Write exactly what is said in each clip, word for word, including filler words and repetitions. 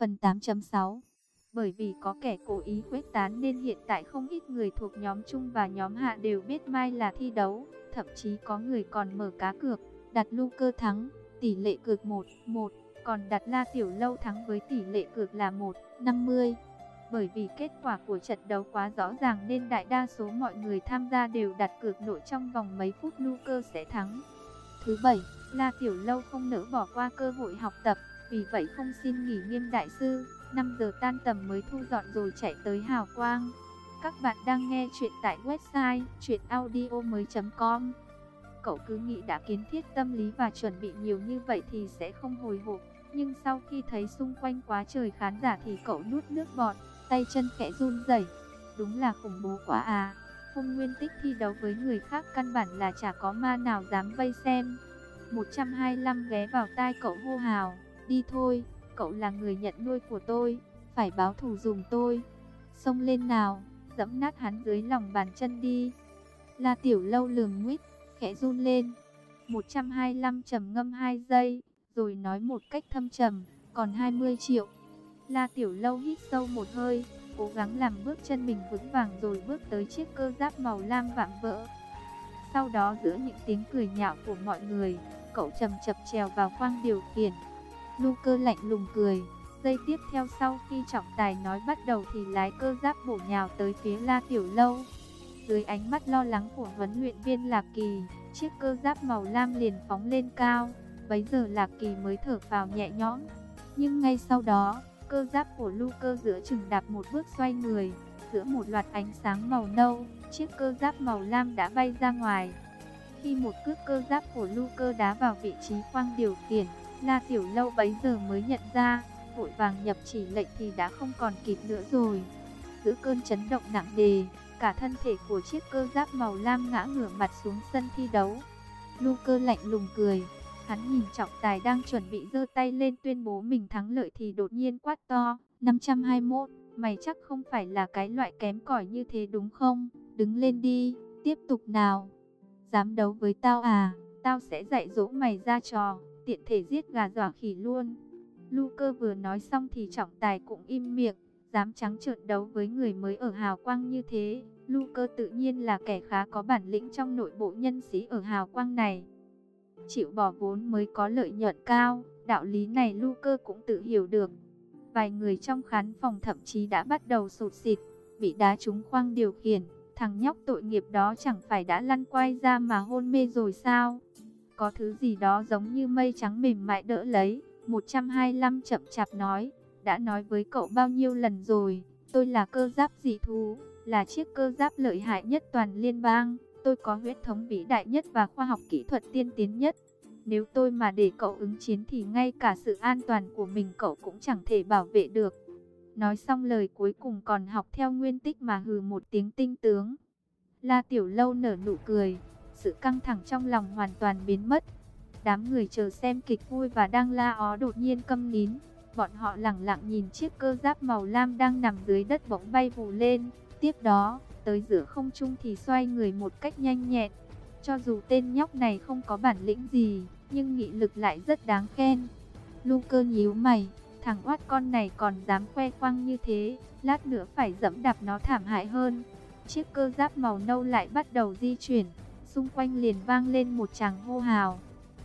Phần tám chấm sáu. Bởi vì có kẻ cố ý khuếch tán nên hiện tại không ít người thuộc nhóm Trung và nhóm Hạ đều biết mai là thi đấu. Thậm chí có người còn mở cá cược, đặt Luke thắng, tỷ lệ cược một một, còn đặt La Tiểu Lâu thắng với tỷ lệ cược là một năm mươi. Bởi vì kết quả của trận đấu quá rõ ràng nên đại đa số mọi người tham gia đều đặt cược nội trong vòng mấy phút Luke sẽ thắng. Thứ bảy, La Tiểu Lâu không nỡ bỏ qua cơ hội học tập, vì vậy không xin nghỉ nghiêm đại sư. năm giờ tan tầm mới thu dọn rồi chạy tới Hào Quang. Các bạn đang nghe chuyện tại website truyện audio mới chấm com. Cậu cứ nghĩ đã kiến thiết tâm lý và chuẩn bị nhiều như vậy thì sẽ không hồi hộp. Nhưng sau khi thấy xung quanh quá trời khán giả thì cậu nuốt nước bọt, tay chân khẽ run rẩy. Đúng là khủng bố quá à. Hôm Nguyên Tích thi đấu với người khác căn bản là chả có ma nào dám vây xem. một trăm hai mươi lăm ghé vào tai cậu hô hào. Đi thôi, cậu là người nhận nuôi của tôi, phải báo thù giùm tôi. Xông lên nào, dẫm nát hắn dưới lòng bàn chân đi. La Tiểu Lâu lườm nguýt, khẽ run lên. một trăm hai mươi lăm trầm ngâm hai giây, rồi nói một cách thâm trầm, còn hai mươi triệu. La Tiểu Lâu hít sâu một hơi, cố gắng làm bước chân mình vững vàng rồi bước tới chiếc cơ giáp màu lam vạm vỡ. Sau đó giữa những tiếng cười nhạo của mọi người, cậu chậm chậm trèo vào khoang điều khiển. Luke lạnh lùng cười. Giây tiếp theo sau khi trọng tài nói bắt đầu thì lái cơ giáp bổ nhào tới phía La Tiểu Lâu. Dưới ánh mắt lo lắng của huấn luyện viên Lạc Kỳ, chiếc cơ giáp màu lam liền phóng lên cao. Bấy giờ Lạc Kỳ mới thở phào nhẹ nhõm. Nhưng ngay sau đó, cơ giáp của Luke giữa chừng đạp một bước xoay người. Giữa một loạt ánh sáng màu nâu, chiếc cơ giáp màu lam đã bay ra ngoài. Khi một cước cơ giáp của Luke đá vào vị trí khoang điều khiển, La Tiểu Lâu bấy giờ mới nhận ra, vội vàng nhập chỉ lệnh thì đã không còn kịp nữa rồi. Giữa cơn chấn động nặng nề, cả thân thể của chiếc cơ giáp màu lam ngã ngửa mặt xuống sân thi đấu. Luke lạnh lùng cười, hắn nhìn trọng tài đang chuẩn bị giơ tay lên tuyên bố mình thắng lợi thì đột nhiên quát to, năm trăm hai mươi mốt, mày chắc không phải là cái loại kém cỏi như thế đúng không? Đứng lên đi, tiếp tục nào. Dám đấu với tao à, tao sẽ dạy dỗ mày ra trò, tiện thể giết gà dọa khỉ luôn. Luke vừa nói xong thì trọng tài cũng im miệng, dám trắng trợn đấu với người mới ở Hào Quang như thế. Luke tự nhiên là kẻ khá có bản lĩnh trong nội bộ nhân sĩ ở Hào Quang này. Chịu bỏ vốn mới có lợi nhuận cao, đạo lý này Luke cũng tự hiểu được. Vài người trong khán phòng thậm chí đã bắt đầu sụt sịt, bị đá trúng khoang điều khiển. Thằng nhóc tội nghiệp đó chẳng phải đã lăn quay ra mà hôn mê rồi sao? Có thứ gì đó giống như mây trắng mềm mại đỡ lấy. một trăm hai mươi lăm chậm chạp nói, đã nói với cậu bao nhiêu lần rồi, tôi là cơ giáp dị thú, là chiếc cơ giáp lợi hại nhất toàn liên bang, tôi có huyết thống vĩ đại nhất và khoa học kỹ thuật tiên tiến nhất. Nếu tôi mà để cậu ứng chiến thì ngay cả sự an toàn của mình cậu cũng chẳng thể bảo vệ được. Nói xong lời cuối cùng còn học theo Nguyên Tích mà hừ một tiếng tinh tướng. La Tiểu Lâu nở nụ cười, sự căng thẳng trong lòng hoàn toàn biến mất. Đám người chờ xem kịch vui và đang la ó đột nhiên câm nín. Bọn họ lẳng lặng nhìn chiếc cơ giáp màu lam đang nằm dưới đất bỗng bay vù lên. Tiếp đó, tới giữa không trung thì xoay người một cách nhanh nhẹn. Cho dù tên nhóc này không có bản lĩnh gì, nhưng nghị lực lại rất đáng khen. Luke nhíu mày, thằng oát con này còn dám khoe khoang như thế, lát nữa phải dẫm đạp nó thảm hại hơn. Chiếc cơ giáp màu nâu lại bắt đầu di chuyển, xung quanh liền vang lên một tràng hô hào.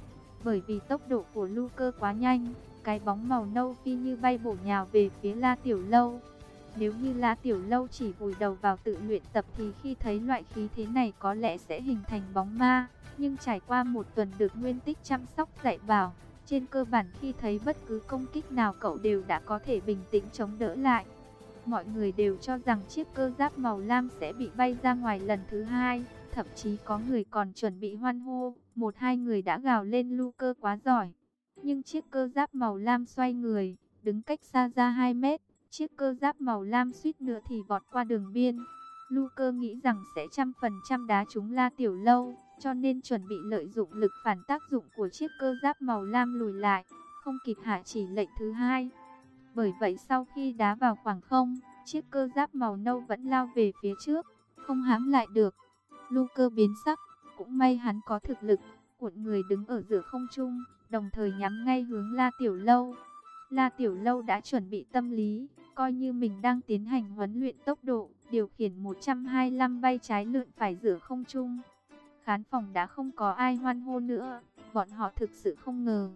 Bởi vì tốc độ của Luke quá nhanh, cái bóng màu nâu phi như bay bổ nhào về phía La Tiểu Lâu. Nếu như La Tiểu Lâu chỉ vùi đầu vào tự luyện tập thì khi thấy loại khí thế này có lẽ sẽ hình thành bóng ma. Nhưng trải qua một tuần được Nguyên Tích chăm sóc dạy bảo, trên cơ bản khi thấy bất cứ công kích nào cậu đều đã có thể bình tĩnh chống đỡ lại. Mọi người đều cho rằng chiếc cơ giáp màu lam sẽ bị bay ra ngoài lần thứ hai. Thậm chí có người còn chuẩn bị hoan hô, một hai người đã gào lên Luke quá giỏi. Nhưng chiếc cơ giáp màu lam xoay người, đứng cách xa ra hai mét, chiếc cơ giáp màu lam suýt nữa thì vọt qua đường biên. Luke nghĩ rằng sẽ trăm phần trăm đá trúng La Tiểu Lâu, cho nên chuẩn bị lợi dụng lực phản tác dụng của chiếc cơ giáp màu lam lùi lại, không kịp hạ chỉ lệnh thứ hai. Bởi vậy sau khi đá vào khoảng không, chiếc cơ giáp màu nâu vẫn lao về phía trước, không hãm lại được. Luke biến sắc, cũng may hắn có thực lực, cuộn người đứng ở giữa không trung, đồng thời nhắm ngay hướng La Tiểu Lâu. La Tiểu Lâu đã chuẩn bị tâm lý, coi như mình đang tiến hành huấn luyện tốc độ, điều khiển một trăm hai mươi lăm bay trái lượn phải giữa không trung. Khán phòng đã không có ai hoan hô nữa, bọn họ thực sự không ngờ.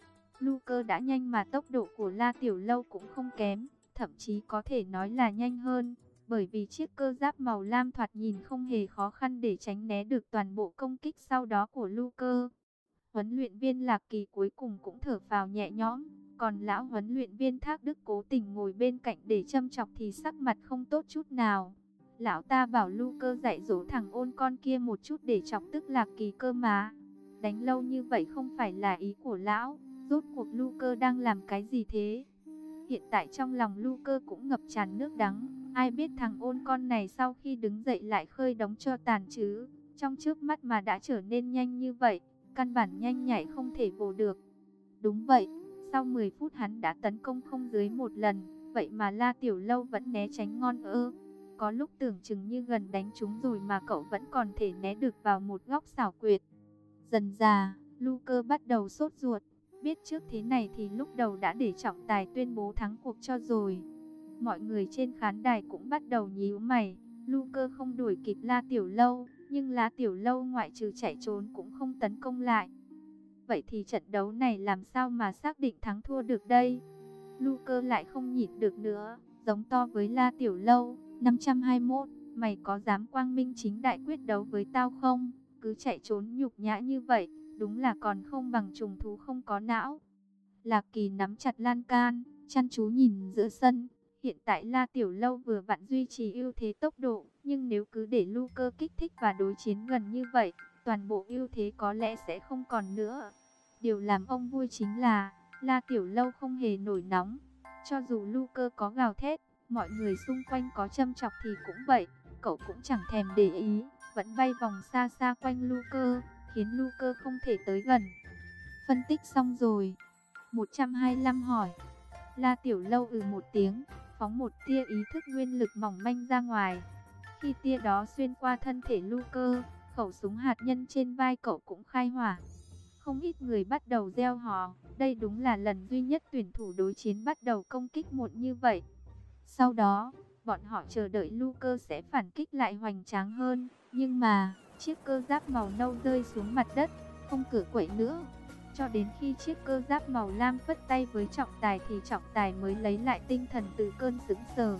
Luke đã nhanh mà tốc độ của La Tiểu Lâu cũng không kém, thậm chí có thể nói là nhanh hơn, bởi vì chiếc cơ giáp màu lam thoạt nhìn không hề khó khăn để tránh né được toàn bộ công kích sau đó của Luke. Huấn luyện viên Lạc Kỳ cuối cùng cũng thở phào nhẹ nhõm, còn lão huấn luyện viên Thác Đức cố tình ngồi bên cạnh để châm chọc thì sắc mặt không tốt chút nào. Lão ta bảo Luke dạy dỗ thằng ôn con kia một chút để chọc tức Lạc Kỳ cơ mà. Đánh lâu như vậy không phải là ý của lão, rốt cuộc Luke đang làm cái gì thế? Hiện tại trong lòng Luke cũng ngập tràn nước đắng, ai biết thằng ôn con này sau khi đứng dậy lại khơi đống cho tàn chứ, trong trước mắt mà đã trở nên nhanh như vậy, căn bản nhanh nhạy không thể vồ được. Đúng vậy, sau mười phút hắn đã tấn công không dưới một lần, vậy mà La Tiểu Lâu vẫn né tránh ngon ơ. Có lúc tưởng chừng như gần đánh trúng rồi mà cậu vẫn còn thể né được vào một góc xảo quyệt. Dần dà, Luke bắt đầu sốt ruột, biết trước thế này thì lúc đầu đã để trọng tài tuyên bố thắng cuộc cho rồi. Mọi người trên khán đài cũng bắt đầu nhíu mày, Luke không đuổi kịp La Tiểu Lâu, nhưng La Tiểu Lâu ngoại trừ chạy trốn cũng không tấn công lại. Vậy thì trận đấu này làm sao mà xác định thắng thua được đây? Luke lại không nhịn được nữa, giống to với La Tiểu Lâu, năm trăm hai mươi mốt, mày có dám quang minh chính đại quyết đấu với tao không? Cứ chạy trốn nhục nhã như vậy, đúng là còn không bằng trùng thú không có não. Lạc Kỳ nắm chặt lan can, chăm chú nhìn giữa sân. Hiện tại La Tiểu Lâu vừa vặn duy trì ưu thế tốc độ, nhưng nếu cứ để Luke kích thích và đối chiến gần như vậy, toàn bộ ưu thế có lẽ sẽ không còn nữa. Điều làm ông vui chính là La Tiểu Lâu không hề nổi nóng. Cho dù Luke có gào thét, mọi người xung quanh có châm chọc thì cũng vậy, cậu cũng chẳng thèm để ý, vẫn bay vòng xa xa quanh Luke, khiến Luke không thể tới gần. Phân tích xong rồi. một trăm hai mươi lăm hỏi. La Tiểu Lâu ừ một tiếng, phóng một tia ý thức nguyên lực mỏng manh ra ngoài. Khi tia đó xuyên qua thân thể Luke, khẩu súng hạt nhân trên vai cậu cũng khai hỏa. Không ít người bắt đầu reo hò, đây đúng là lần duy nhất tuyển thủ đối chiến bắt đầu công kích một như vậy. Sau đó, bọn họ chờ đợi Luke sẽ phản kích lại hoành tráng hơn, nhưng mà chiếc cơ giáp màu nâu rơi xuống mặt đất, không cựa quậy nữa. Cho đến khi chiếc cơ giáp màu lam phất tay với trọng tài thì trọng tài mới lấy lại tinh thần từ cơn sững sờ.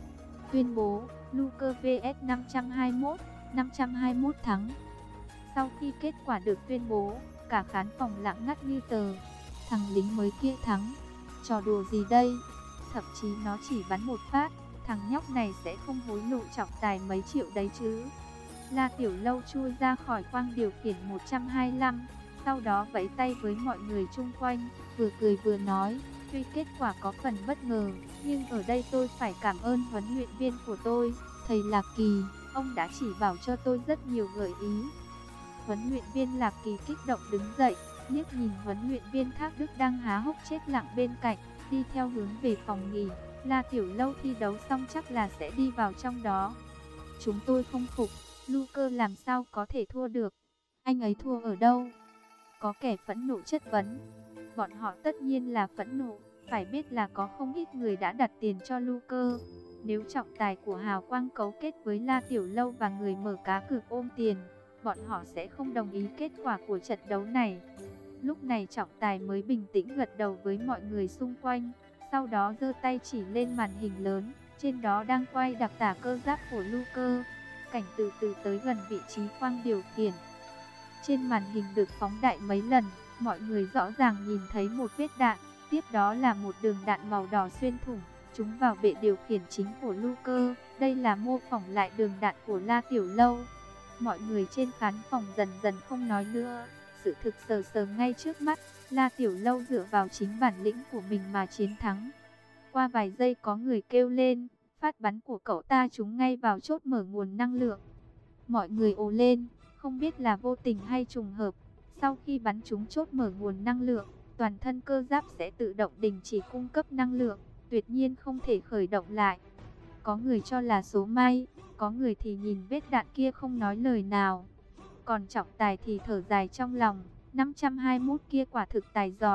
Tuyên bố, Luke vs năm trăm hai mươi mốt, năm trăm hai mươi mốt thắng. Sau khi kết quả được tuyên bố, cả khán phòng lặng ngắt như tờ. Thằng lính mới kia thắng. Trò đùa gì đây? Thậm chí nó chỉ bắn một phát, thằng nhóc này sẽ không hối lộ trọng tài mấy triệu đấy chứ. La Tiểu Lâu chui ra khỏi khoang điều khiển một trăm hai mươi lăm, sau đó vẫy tay với mọi người chung quanh, vừa cười vừa nói, tuy kết quả có phần bất ngờ, nhưng ở đây tôi phải cảm ơn huấn luyện viên của tôi, thầy Lạc Kỳ, ông đã chỉ bảo cho tôi rất nhiều gợi ý. Huấn luyện viên Lạc Kỳ kích động đứng dậy, liếc nhìn huấn luyện viên Thác Đức đang há hốc chết lặng bên cạnh, đi theo hướng về phòng nghỉ. La Tiểu Lâu thi đấu xong chắc là sẽ đi vào trong đó. Chúng tôi không phục, Luke làm sao có thể thua được? Anh ấy thua ở đâu? Có kẻ phẫn nộ chất vấn. Bọn họ tất nhiên là phẫn nộ, phải biết là có không ít người đã đặt tiền cho Luke. Nếu trọng tài của Hào Quang cấu kết với La Tiểu Lâu và người mở cá cược ôm tiền, bọn họ sẽ không đồng ý kết quả của trận đấu này. Lúc này trọng tài mới bình tĩnh gật đầu với mọi người xung quanh, sau đó giơ tay chỉ lên màn hình lớn, trên đó đang quay đặc tả cơ giáp của Luke. Cảnh từ từ tới gần vị trí khoang điều khiển. Trên màn hình được phóng đại mấy lần, mọi người rõ ràng nhìn thấy một vết đạn, tiếp đó là một đường đạn màu đỏ xuyên thủng, trúng vào bệ điều khiển chính của Luke. Đây là mô phỏng lại đường đạn của La Tiểu Lâu. Mọi người trên khán phòng dần dần không nói nữa, sự thực sờ sờ ngay trước mắt, La Tiểu Lâu dựa vào chính bản lĩnh của mình mà chiến thắng. Qua vài giây có người kêu lên, phát bắn của cậu ta trúng ngay vào chốt mở nguồn năng lượng. Mọi người ồ lên, không biết là vô tình hay trùng hợp. Sau khi bắn trúng chốt mở nguồn năng lượng, toàn thân cơ giáp sẽ tự động đình chỉ cung cấp năng lượng, tuyệt nhiên không thể khởi động lại. Có người cho là số may, có người thì nhìn vết đạn kia không nói lời nào. Còn trọng tài thì thở dài trong lòng, năm trăm hai mươi mốt kia quả thực tài giỏi.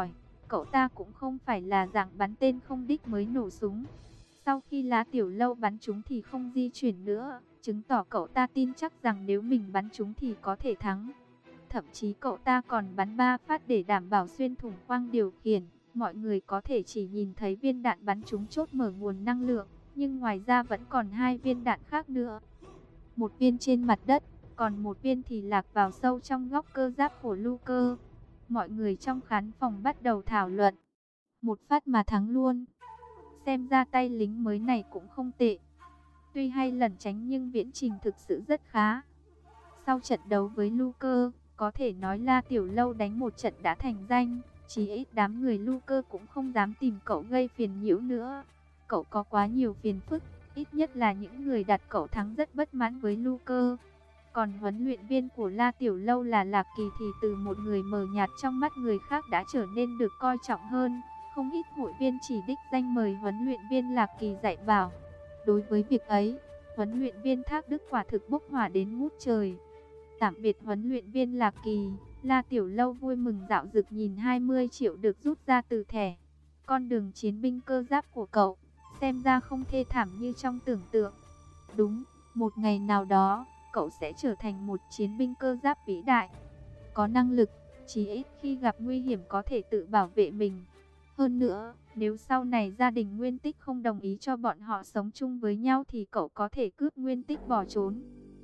cậu ta cũng không phải là dạng bắn tên không đích mới nổ súng. Sau khi La Tiểu Lâu bắn trúng thì không di chuyển nữa, chứng tỏ cậu ta tin chắc rằng nếu mình bắn trúng thì có thể thắng. Thậm chí cậu ta còn bắn ba phát để đảm bảo xuyên thủng khoang điều khiển. Mọi người có thể chỉ nhìn thấy viên đạn bắn trúng chốt mở nguồn năng lượng, nhưng ngoài ra vẫn còn hai viên đạn khác nữa. Một viên trên mặt đất, còn một viên thì lạc vào sâu trong góc cơ giáp của Luke. Mọi người trong khán phòng bắt đầu thảo luận. Một phát mà thắng luôn. Xem ra tay lính mới này cũng không tệ. Tuy hay lẩn tránh nhưng viễn trình thực sự rất khá. Sau trận đấu với Luke, có thể nói La Tiểu Lâu đánh một trận đã thành danh. Chỉ ít đám người Luke cũng không dám tìm cậu gây phiền nhiễu nữa. Cậu có quá nhiều phiền phức, ít nhất là những người đặt cậu thắng rất bất mãn với Luke. Còn huấn luyện viên của La Tiểu Lâu là Lạc Kỳ thì từ một người mờ nhạt trong mắt người khác đã trở nên được coi trọng hơn. Không ít hội viên chỉ đích danh mời huấn luyện viên Lạc Kỳ dạy bảo. Đối với việc ấy, huấn luyện viên Thác Đức quả thực bốc hỏa đến ngút trời. Tạm biệt huấn luyện viên Lạc Kỳ, La Tiểu Lâu vui mừng dạo dực nhìn hai mươi triệu được rút ra từ thẻ. Con đường chiến binh cơ giáp của cậu, xem ra không thê thảm như trong tưởng tượng. Đúng, một ngày nào đó, cậu sẽ trở thành một chiến binh cơ giáp vĩ đại. Có năng lực, chỉ ít khi gặp nguy hiểm có thể tự bảo vệ mình. Hơn nữa, nếu sau này gia đình Nguyên Tích không đồng ý cho bọn họ sống chung với nhau thì cậu có thể cướp Nguyên Tích bỏ trốn.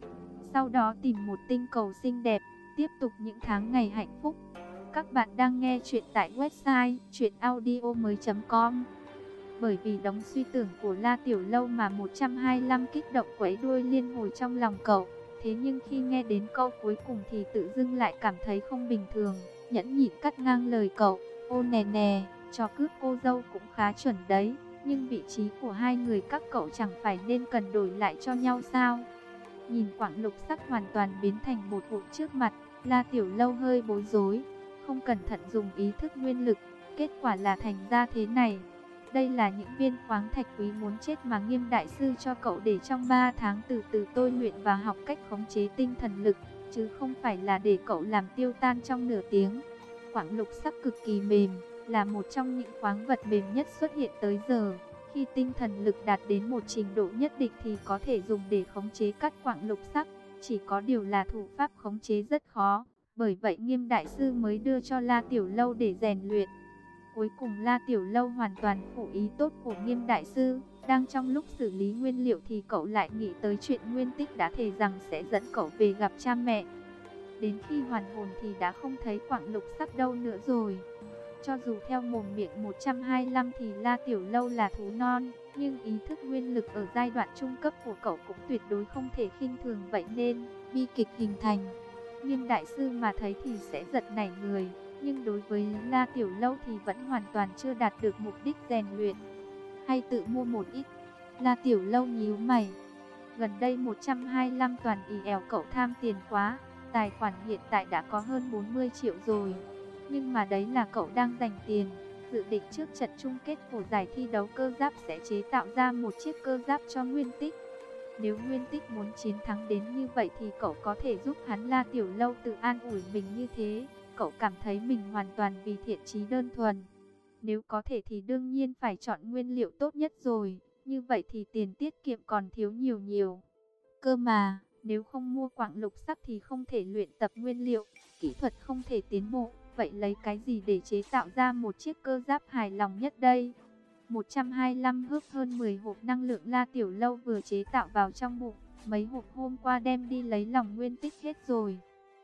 Sau đó tìm một tinh cầu xinh đẹp, tiếp tục những tháng ngày hạnh phúc. Các bạn đang nghe chuyện tại website truyện audio mới chấm com. Bởi vì đống suy tưởng của La Tiểu Lâu mà một trăm hai mươi lăm kích động quấy đuôi liên hồi trong lòng cậu. Thế nhưng khi nghe đến câu cuối cùng thì tự dưng lại cảm thấy không bình thường, nhẫn nhịn cắt ngang lời cậu. Ô nè nè, trò cướp cô dâu cũng khá chuẩn đấy, nhưng vị trí của hai người các cậu chẳng phải nên cần đổi lại cho nhau sao? Nhìn quặng lục sắc hoàn toàn biến thành bột vụn trước mặt, La Tiểu Lâu hơi bối rối, không cẩn thận dùng ý thức nguyên lực, kết quả là thành ra thế này. Đây là những viên khoáng thạch quý muốn chết mà Nghiêm đại sư cho cậu để trong ba tháng từ từ tôi luyện và học cách khống chế tinh thần lực, chứ không phải là để cậu làm tiêu tan trong nửa tiếng. Quặng lục sắc cực kỳ mềm, là một trong những khoáng vật mềm nhất xuất hiện tới giờ. Khi tinh thần lực đạt đến một trình độ nhất định thì có thể dùng để khống chế cắt quặng lục sắc. Chỉ có điều là thủ pháp khống chế rất khó, bởi vậy Nghiêm đại sư mới đưa cho La Tiểu Lâu để rèn luyện. Cuối cùng La Tiểu Lâu hoàn toàn phụ ý tốt của Nghiêm đại sư. Đang trong lúc xử lý nguyên liệu thì cậu lại nghĩ tới chuyện Nguyên Tích đã thề rằng sẽ dẫn cậu về gặp cha mẹ. Đến khi hoàn hồn thì đã không thấy quặng lục sắc đâu nữa rồi. Cho dù theo mồm miệng một trăm hai mươi lăm thì La Tiểu Lâu là thú non, nhưng ý thức nguyên lực ở giai đoạn trung cấp của cậu cũng tuyệt đối không thể khinh thường, vậy nên bi kịch hình thành. Nghiêm đại sư mà thấy thì sẽ giật nảy người, nhưng đối với La Tiểu Lâu thì vẫn hoàn toàn chưa đạt được mục đích rèn luyện. Hay tự mua một ít. La Tiểu Lâu nhíu mày. Gần đây một trăm hai mươi lăm toàn ì ẻo cậu tham tiền quá. Tài khoản hiện tại đã có hơn bốn mươi triệu rồi. Nhưng mà đấy là cậu đang dành tiền. Dự định trước trận chung kết của giải thi đấu cơ giáp sẽ chế tạo ra một chiếc cơ giáp cho Nguyên Tích. Nếu Nguyên Tích muốn chiến thắng đến như vậy thì cậu có thể giúp hắn. La Tiểu Lâu tự an ủi mình như thế. Cậu cảm thấy mình hoàn toàn vì thiện chí đơn thuần. Nếu có thể thì đương nhiên phải chọn nguyên liệu tốt nhất rồi. Như vậy thì tiền tiết kiệm còn thiếu nhiều nhiều. Cơ mà, nếu không mua quặng lục sắc thì không thể luyện tập nguyên liệu, kỹ thuật không thể tiến bộ. Vậy lấy cái gì để chế tạo ra một chiếc cơ giáp hài lòng nhất đây? một trăm hai mươi lăm hớp hơn mười hộp năng lượng La Tiểu Lâu vừa chế tạo vào trong bụng. Mấy hộp hôm qua đem đi lấy lòng Nguyên Tích hết rồi,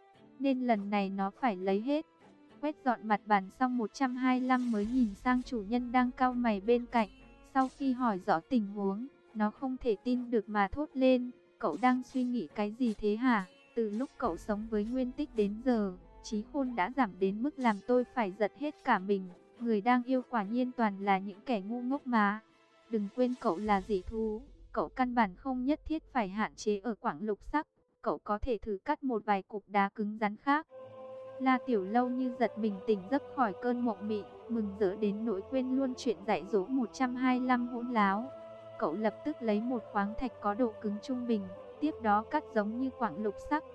nên lần này nó phải lấy hết. Quét dọn mặt bàn xong một trăm hai mươi lăm mới nhìn sang chủ nhân đang cau mày bên cạnh. Sau khi hỏi rõ tình huống, nó không thể tin được mà thốt lên. Cậu đang suy nghĩ cái gì thế hả? Từ lúc cậu sống với Nguyên Tích đến giờ, trí khôn đã giảm đến mức làm tôi phải giật hết cả mình. Người đang yêu quả nhiên toàn là những kẻ ngu ngốc mà. Đừng quên cậu là dị thú, cậu căn bản không nhất thiết phải hạn chế ở quặng lục sắc. Cậu có thể thử cắt một vài cục đá cứng rắn khác. La Tiểu Lâu như giật mình tỉnh giấc khỏi cơn mộng mị, mừng rỡ đến nỗi quên luôn chuyện dạy dỗ một trăm hai mươi lăm hỗn láo. Cậu lập tức lấy một khoáng thạch có độ cứng trung bình, tiếp đó cắt giống như quặng lục sắc.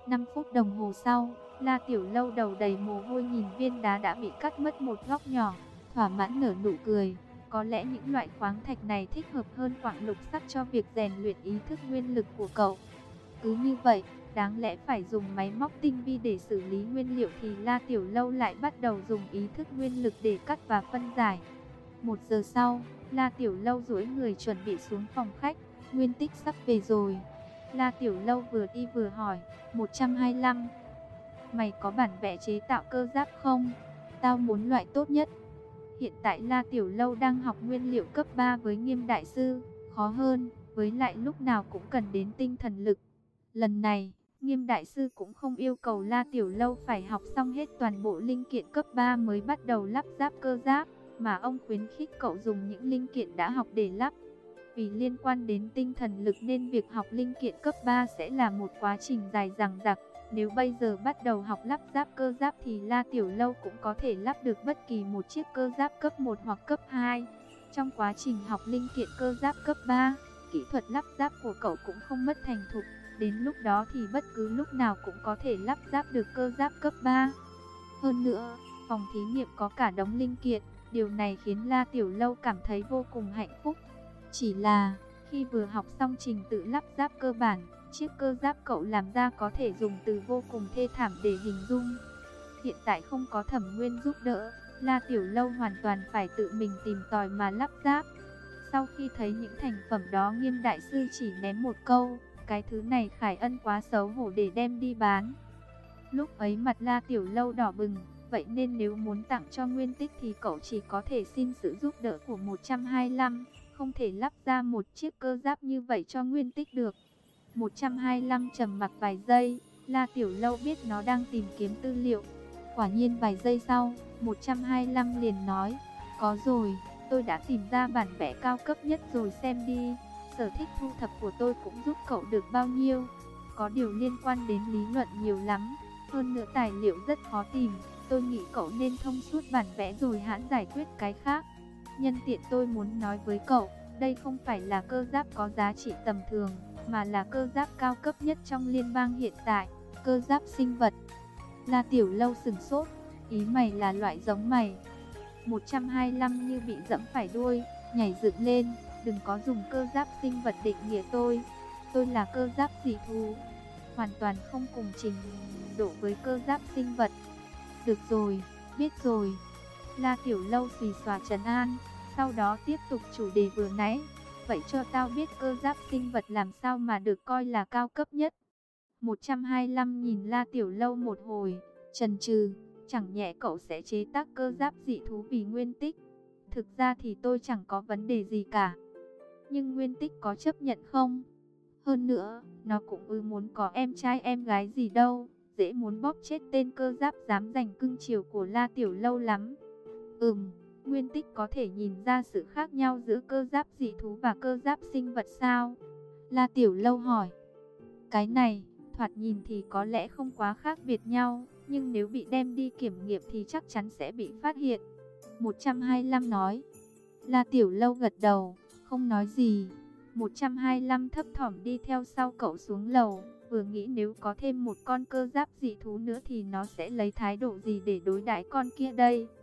năm phút đồng hồ sau, La Tiểu Lâu đầu đầy mồ hôi nhìn viên đá đã bị cắt mất một góc nhỏ, thỏa mãn nở nụ cười. Có lẽ những loại khoáng thạch này thích hợp hơn quặng lục sắt cho việc rèn luyện ý thức nguyên lực của cậu. Cứ như vậy, đáng lẽ phải dùng máy móc tinh vi để xử lý nguyên liệu thì La Tiểu Lâu lại bắt đầu dùng ý thức nguyên lực để cắt và phân giải. Một giờ sau, La Tiểu Lâu duỗi người chuẩn bị xuống phòng khách. Nguyên Tích sắp về rồi. La Tiểu Lâu vừa đi vừa hỏi. một trăm hai mươi lăm. Mày có bản vẽ chế tạo cơ giáp không? Tao muốn loại tốt nhất. Hiện tại La Tiểu Lâu đang học nguyên liệu cấp ba với Nghiêm Đại Sư. Khó hơn, với lại lúc nào cũng cần đến tinh thần lực. Lần này, Nghiêm Đại Sư cũng không yêu cầu La Tiểu Lâu phải học xong hết toàn bộ linh kiện cấp ba mới bắt đầu lắp ráp cơ giáp, mà ông khuyến khích cậu dùng những linh kiện đã học để lắp. Vì liên quan đến tinh thần lực nên việc học linh kiện cấp ba sẽ là một quá trình dài dằng dặc. Nếu bây giờ bắt đầu học lắp ráp cơ giáp thì La Tiểu Lâu cũng có thể lắp được bất kỳ một chiếc cơ giáp cấp một hoặc cấp hai. Trong quá trình học linh kiện cơ giáp cấp ba, kỹ thuật lắp ráp của cậu cũng không mất thành thục. Đến lúc đó thì bất cứ lúc nào cũng có thể lắp ráp được cơ giáp cấp ba. Hơn nữa, phòng thí nghiệm có cả đống linh kiện. Điều này khiến La Tiểu Lâu cảm thấy vô cùng hạnh phúc. Chỉ là, khi vừa học xong trình tự lắp ráp cơ bản, chiếc cơ giáp cậu làm ra có thể dùng từ vô cùng thê thảm để hình dung. Hiện tại không có Thẩm Nguyên giúp đỡ, La Tiểu Lâu hoàn toàn phải tự mình tìm tòi mà lắp ráp. Sau khi thấy những thành phẩm đó, Nghiêm Đại Sư chỉ ném một câu, cái thứ này Khải Ân quá xấu hổ để đem đi bán. Lúc ấy mặt La Tiểu Lâu đỏ bừng, vậy nên nếu muốn tặng cho Nguyên Tích thì cậu chỉ có thể xin sự giúp đỡ của một trăm hai mươi lăm, không thể lắp ra một chiếc cơ giáp như vậy cho Nguyên Tích được. một trăm hai mươi lăm trầm mặc vài giây, La Tiểu Lâu biết nó đang tìm kiếm tư liệu. Quả nhiên vài giây sau, một trăm hai mươi lăm liền nói, có rồi, tôi đã tìm ra bản vẽ cao cấp nhất rồi, xem đi. Sở thích thu thập của tôi cũng giúp cậu được bao nhiêu. Có điều liên quan đến lý luận nhiều lắm, hơn nữa tài liệu rất khó tìm. Tôi nghĩ cậu nên thông suốt bản vẽ rồi hãng giải quyết cái khác. Nhân tiện tôi muốn nói với cậu, đây không phải là cơ giáp có giá trị tầm thường, mà là cơ giáp cao cấp nhất trong liên bang hiện tại, cơ giáp sinh vật. La Tiểu Lâu sừng sốt, ý mày là loại giống mày? một trăm hai mươi lăm như bị dẫm phải đuôi, nhảy dựng lên, đừng có dùng cơ giáp sinh vật định nghĩa tôi. Tôi là cơ giáp dị thú, hoàn toàn không cùng trình độ với cơ giáp sinh vật. Được rồi, biết rồi. La Tiểu Lâu xì xòa trấn an, sau đó tiếp tục chủ đề vừa nãy. Vậy cho tao biết cơ giáp sinh vật làm sao mà được coi là cao cấp nhất? một trăm hai mươi lăm nhìn La Tiểu Lâu một hồi, chần chừ, chẳng nhẽ cậu sẽ chế tác cơ giáp dị thú vì Nguyên Tích? Thực ra thì tôi chẳng có vấn đề gì cả. Nhưng Nguyên Tích có chấp nhận không? Hơn nữa, nó cũng ư muốn có em trai em gái gì đâu, dễ muốn bóp chết tên cơ giáp dám giành cưng chiều của La Tiểu Lâu lắm. Ừm, Nguyên Tích có thể nhìn ra sự khác nhau giữa cơ giáp dị thú và cơ giáp sinh vật sao? La Tiểu Lâu hỏi. Cái này, thoạt nhìn thì có lẽ không quá khác biệt nhau, nhưng nếu bị đem đi kiểm nghiệm thì chắc chắn sẽ bị phát hiện. một trăm hai mươi lăm nói. La Tiểu Lâu gật đầu, không nói gì. một trăm hai mươi lăm thấp thỏm đi theo sau cậu xuống lầu, vừa nghĩ nếu có thêm một con cơ giáp dị thú nữa thì nó sẽ lấy thái độ gì để đối đãi con kia đây.